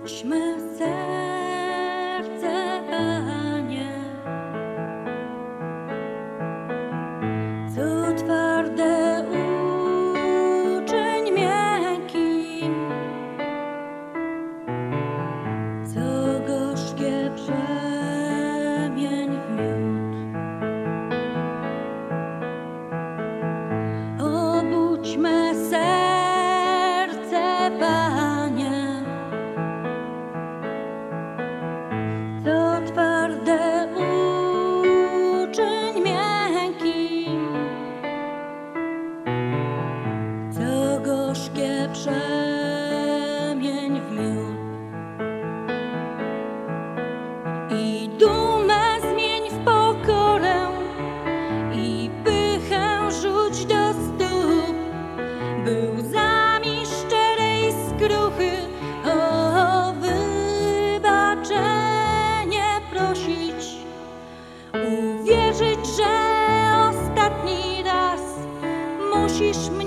Obudźmy serce, Panie, co twarde uczyń miękkim, co gorzkie przemień w miód. Obudźmy serce, Panie, co twarde uczyń miękkim, co gorzkie przemień w miód. I dumę zmień w pokorę, i pychę rzuć do stóp, by łzami szczerej skruchy o wybaczenie prosić. Uwierzyć, że ostatni raz musisz mnie